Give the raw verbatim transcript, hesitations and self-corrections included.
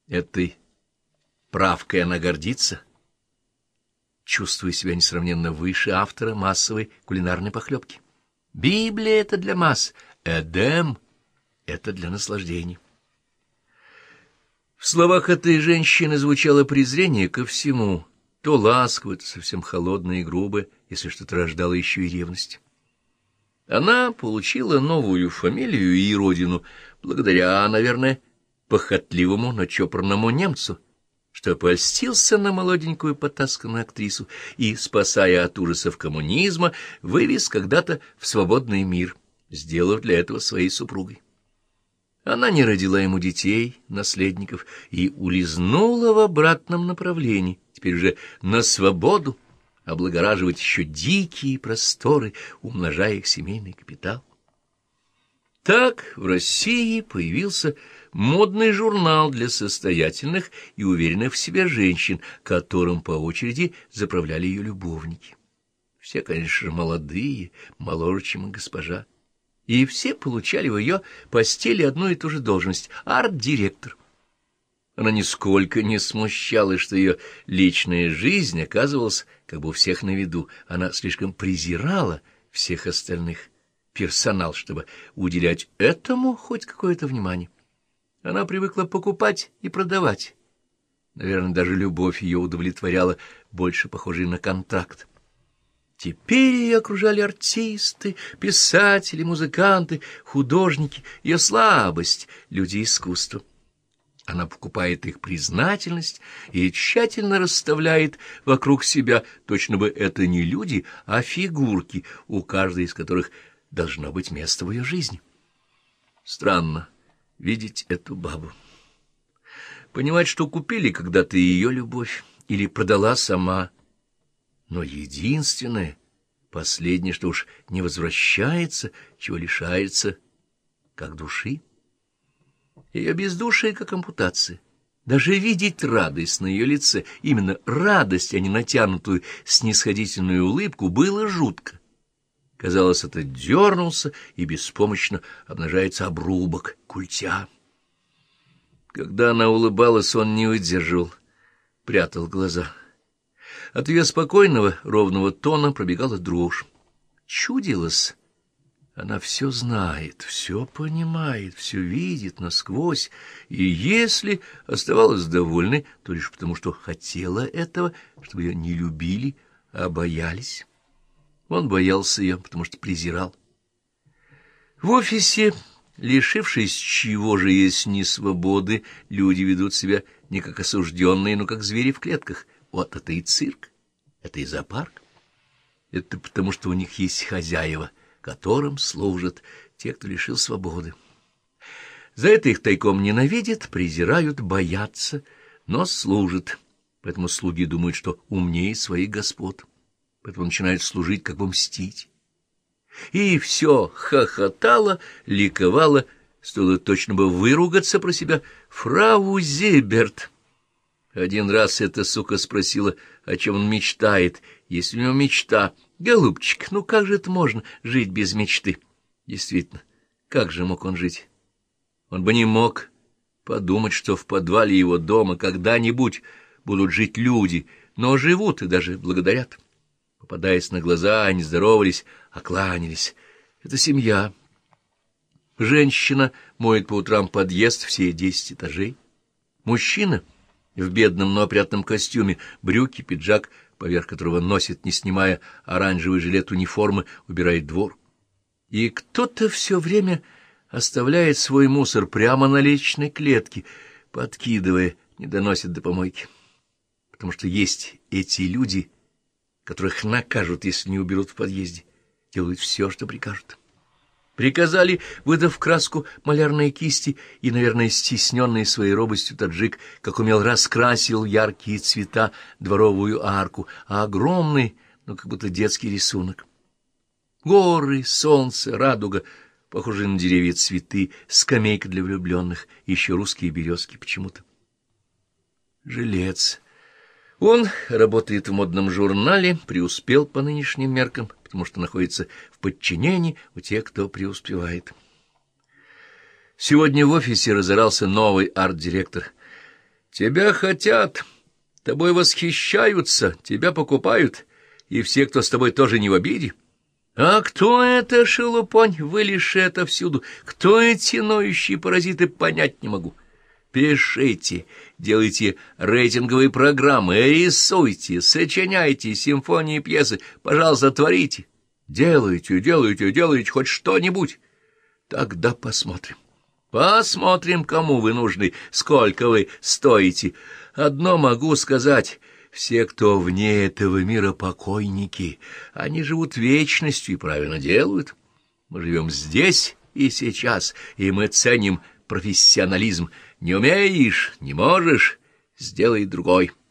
Этой правкой она гордится, чувствуя себя несравненно выше автора массовой кулинарной похлебки. Библия — это для масс, Эдем — это для наслаждений. В словах этой женщины звучало презрение ко всему, то ласковое, то совсем холодное и грубое, если что-то рождало еще и ревность. Она получила новую фамилию и родину благодаря, наверное, похотливому, но чопорному немцу, что польстился на молоденькую потасканную актрису и, спасая от ужасов коммунизма, вывез когда-то в свободный мир, сделав для этого своей супругой. Она не родила ему детей, наследников, и улизнула в обратном направлении, теперь уже на свободу, облагораживать еще дикие просторы, умножая их семейный капитал. Так в России появился модный журнал для состоятельных и уверенных в себе женщин, которым по очереди заправляли ее любовники. Все, конечно же, молодые, моложе, чем госпожа. И все получали в ее постели одну и ту же должность — арт-директор. Она нисколько не смущалась, что ее личная жизнь оказывалась как бы у всех на виду. Она слишком презирала всех остальных персонал, чтобы уделять этому хоть какое-то внимание. Она привыкла покупать и продавать. Наверное, даже любовь ее удовлетворяла, больше похожей на контракт. Теперь ее окружали артисты, писатели, музыканты, художники, ее слабость, люди искусства. Она покупает их признательность и тщательно расставляет вокруг себя, точно бы это не люди, а фигурки, у каждой из которых должно быть место в ее жизни. Странно видеть эту бабу. Понимать, что купили когда-то ее любовь или продала сама. Но единственное, последнее, что уж не возвращается, чего лишается, как души. Ее бездушие, как ампутация. Даже видеть радость на ее лице, именно радость, а не натянутую снисходительную улыбку, было жутко. Казалось, это дернулся, и беспомощно обнажается обрубок культя. Когда она улыбалась, он не выдерживал, прятал глаза. От ее спокойного, ровного тона пробегала дрожь. Чудилось, она все знает, все понимает, все видит насквозь, и если оставалась довольной, то лишь потому, что хотела этого, чтобы ее не любили, а боялись. Он боялся ее, потому что презирал. В офисе, лишившись чего же есть ни свободы, люди ведут себя не как осужденные, но как звери в клетках. Вот это и цирк, это и зоопарк. Это потому, что у них есть хозяева, которым служат те, кто лишил свободы. За это их тайком ненавидят, презирают, боятся, но служат. Поэтому слуги думают, что умнее своих господ. Поэтому начинают служить, как бы мстить. И все хохотало, ликовало, стоило точно бы выругаться про себя. «Фрау Зиберт!» Один раз эта сука спросила, о чем он мечтает. Если у него мечта: «Голубчик, ну как же это можно жить без мечты?» Действительно, как же мог он жить? Он бы не мог подумать, что в подвале его дома когда-нибудь будут жить люди, но живут и даже благодарят. Попадаясь на глаза, они здоровались, а кланялись. Это семья. Женщина моет по утрам подъезд все десять этажей. Мужчина в бедном, но опрятном костюме, брюки, пиджак, поверх которого носит, не снимая оранжевый жилет униформы, убирает двор. И кто-то все время оставляет свой мусор прямо на лестничной клетке, подкидывая, не доносит до помойки. Потому что есть эти люди, которых накажут, если не уберут в подъезде, делают все, что прикажут. Приказали, выдав краску малярной кисти, и, наверное, стесненный своей робостью таджик, как умел, раскрасил яркие цвета дворовую арку, а огромный, ну, как будто детский рисунок. Горы, солнце, радуга, похожие на деревья цветы, скамейка для влюбленных, еще русские березки почему-то. Жилец. Он работает в модном журнале, преуспел по нынешним меркам, потому что находится в подчинении у тех, кто преуспевает. Сегодня в офисе разорался новый арт-директор. Тебя хотят, тобой восхищаются, тебя покупают, и все, кто с тобой, тоже не в обиде. А кто это шелупонь, вылезший отовсюду? Кто эти ноющие паразиты, понять не могу. Пишите, делайте рейтинговые программы, рисуйте, сочиняйте симфонии, пьесы, пожалуйста, творите. Делайте, делайте, делайте хоть что-нибудь. Тогда посмотрим. Посмотрим, кому вы нужны, сколько вы стоите. Одно могу сказать: все, кто вне этого мира, покойники. Они живут вечностью и правильно делают. Мы живем здесь и сейчас, и мы ценим профессионализм. Не умеешь, не можешь — сделай другой.